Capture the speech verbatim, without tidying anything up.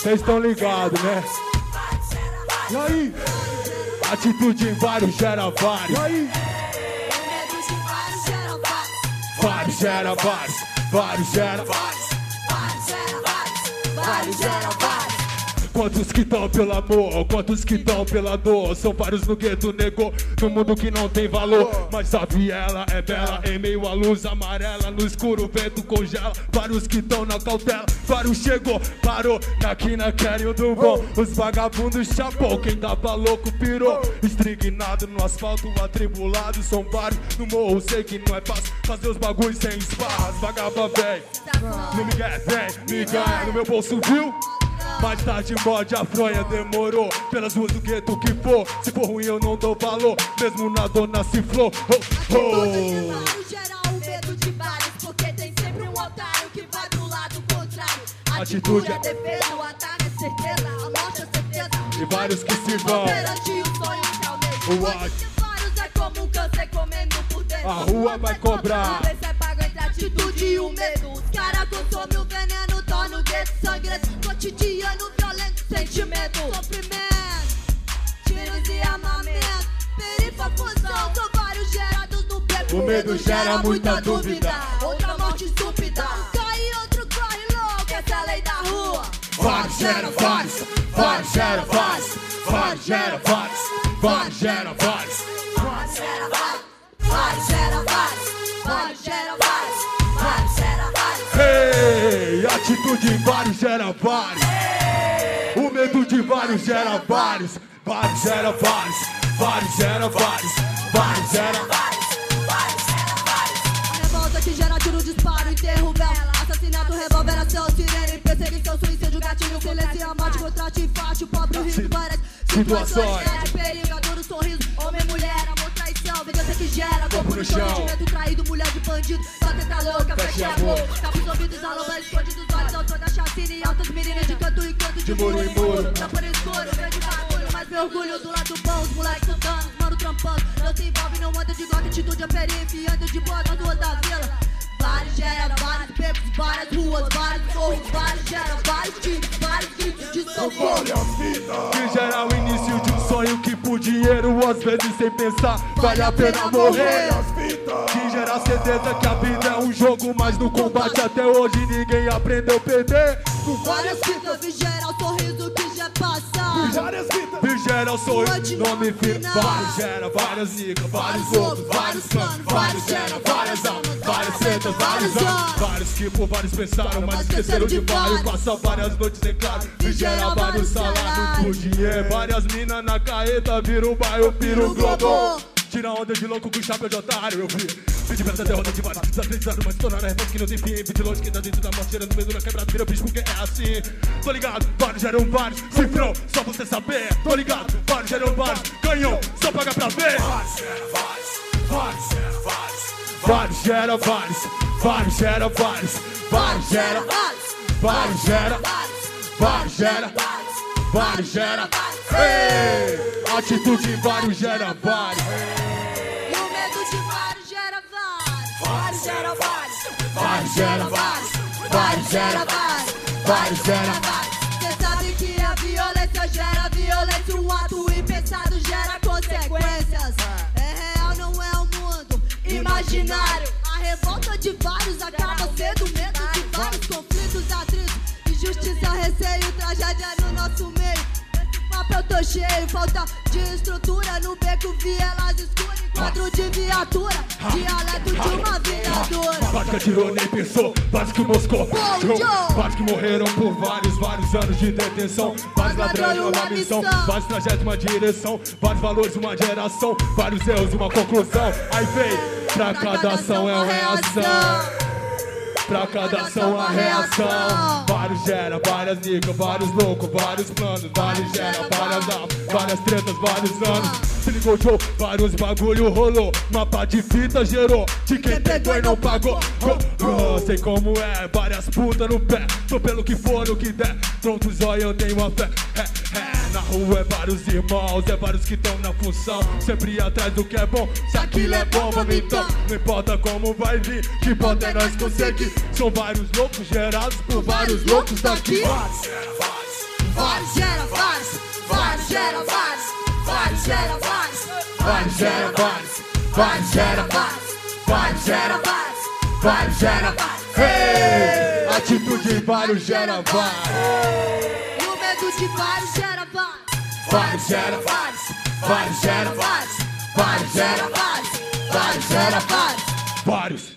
Vocês estão ligados, né? E aí? Atitude em vários gera vários. E aí? Vários gera vários. Vários gera vários. Vários gera vários. Quantos que tão pelo amor, quantos que tão pela dor. São vários no gueto, negou, no mundo que não tem valor. Mas a viela é bela, em meio à luz amarela. No escuro o vento congela, vários que tão na cautela. Vários chegou, parou, na quina querem o do bom. Os vagabundos chapou, quem tava louco pirou. Estrignado no asfalto, atribulado. São vários no morro, sei que não é fácil fazer os bagulhos sem esparras. Vagaba vem, no Miguel vem, me ganha no meu bolso, viu? Mais tarde morde a fronha, demorou. Pelas ruas do gueto que for. Se for ruim eu não dou valor, mesmo na dona se flor. Oh, oh. Geral o medo de vários, porque tem sempre um otário que vai pro lado contrário. Atitude é defesa, o ataque é certeza, a morte é certeza. E vários que se vão. Perante o sonho que almeja. O ar. Vários é como um câncer comendo por dentro. A rua vai cobrar. Você é pago entre a atitude e o medo. Os caras consomem o veneno, torna o gueto sangrento. Cotidiano, violento, sentimento. Sofrimento, tiros e armamento. Perifa, fusão, são vários gerados no beco. O medo gera muita dúvida. Outra morte estúpida. Um cai e outro corre louco. Essa é a lei da rua. Vários gera vários. Vários gera vários. Vários gera vários. Vários gera vários. Vários gera vários. Vários gera vários. Vários gera vários. Vários gera vários. Ei, atitude em vários gera vários. O medo de vários gera vários. Vários gera vários. Vários gera vários. Vários gera vários. Vários gera vários. A revolta que gera tiro, disparo, enterro, vela. Assassinato, revólver, ação, sirene, perseguição, suicídio, gatilho, silêncio, a morte, contraste, fácil, pobre, rico, várias situações. Perigo, duro, sorriso, homem, mulher, amor, traição, vingança que gera, corpo no chão, sentimento traído, mulher de bandido, só tenta louca, fecha a boca, tapa os ouvidos, a lomba esconde dos olhos, autor da chacina e altas meninas de canto e canto, de muro em muro, tampa no escuro, grande bagulho, mas meu orgulho do lado bom, os moleques andando, mano trampando, não se envolve, não anda de glock, atitude a periferia, anda de boa nas ruas da vila. Vários gera vários becos, várias ruas, vários morros, vários gera vários times, vários gritos de socorro. Que gera o início de um sonho que por dinheiro, às vezes sem pensar, vale a pena morrer. Que gera certeza que a vida é um jogo, mas no combate até hoje ninguém aprendeu a perder. Com várias fitas, vi gera o sorriso que já passa. Vi gera o sorriso, nome final. Vários gera, várias zicas, vários outros, vários planos. Vários gera, várias almas, várias setas, vários anos. Vários que por vários pensaram, mas esqueceram de vários. Passa várias noites em claro. Vi gera vários salários por dinheiro. Várias minas na carreta, vira o bairro, piro globo. Tira onda de louco com chapéu de otário, eu vi. Vi de perto a derrota de vários desacreditados, mas tornaram a resposta que não tem fim. Vi de longe quem tá dentro da morte, tirando medo na quebrada, vira bicho porque é assim. Tô ligado, vários geram vários, cifrão, só você saber. Tô ligado, vários geram vários, canhão, só paga pra ver. Vários gera vários, vários gera vários. Vários gera vários, vários gera vários. Vários gera vários, vários gera vários gera vários gera. Ei, atitude em vários gera vários. E o medo de vários gera vários. Vários gera vários. Vários gera vários. Vários gera vários. Vários gera vários. Cê sabe que a violência gera violência. Um ato impensado gera consequências. É real, não é um mundo imaginário. A revolta de vários acaba sendo medo de vários conflitos, atritos. Injustiça, receio, tragédia no nosso meio. Eu tô cheio, falta de estrutura no beco, vielas escuras, quadro de viatura, dialeto de uma vingadora. Vários que atirou nem pensou, vários que moscou, vários que morreram por vários, vários anos de detenção. Vários ladrões uma missão, vários trajetos uma direção, vários valores uma geração, vários erros uma conclusão. Aí vem, pra cada ação é uma reação. Pra cada ação a reação. Vários gera, várias nicas, vários loucos, vários planos. Vários gera, várias almas, várias tretas, vários anos. Se ligou o show, vários bagulho rolou. Mapa de fita gerou, de quem pegou e não pagou. Oh, oh, sei como é, várias putas no pé. Tô pelo que for, no que der. Pronto, zóio, eu tenho a fé. É, é, na rua é vários irmãos, é vários que tão na função. Sempre atrás do que é bom, se aquilo é bom, vamos então. Não importa como vai vir, que importa é nós conseguir. São vários loucos gerados por vários loucos daqui. Vários gera vários, vários gera vários, vários gera vários, vários gera vários, Vários gera vários, vários gera vários, vários gera vários, vários gera vários. Hey! Atitude vários gera vários. E o medo de vários gera vários. Vários gera vários, vários gera vários, vários gera vários, vários gera vários, vários.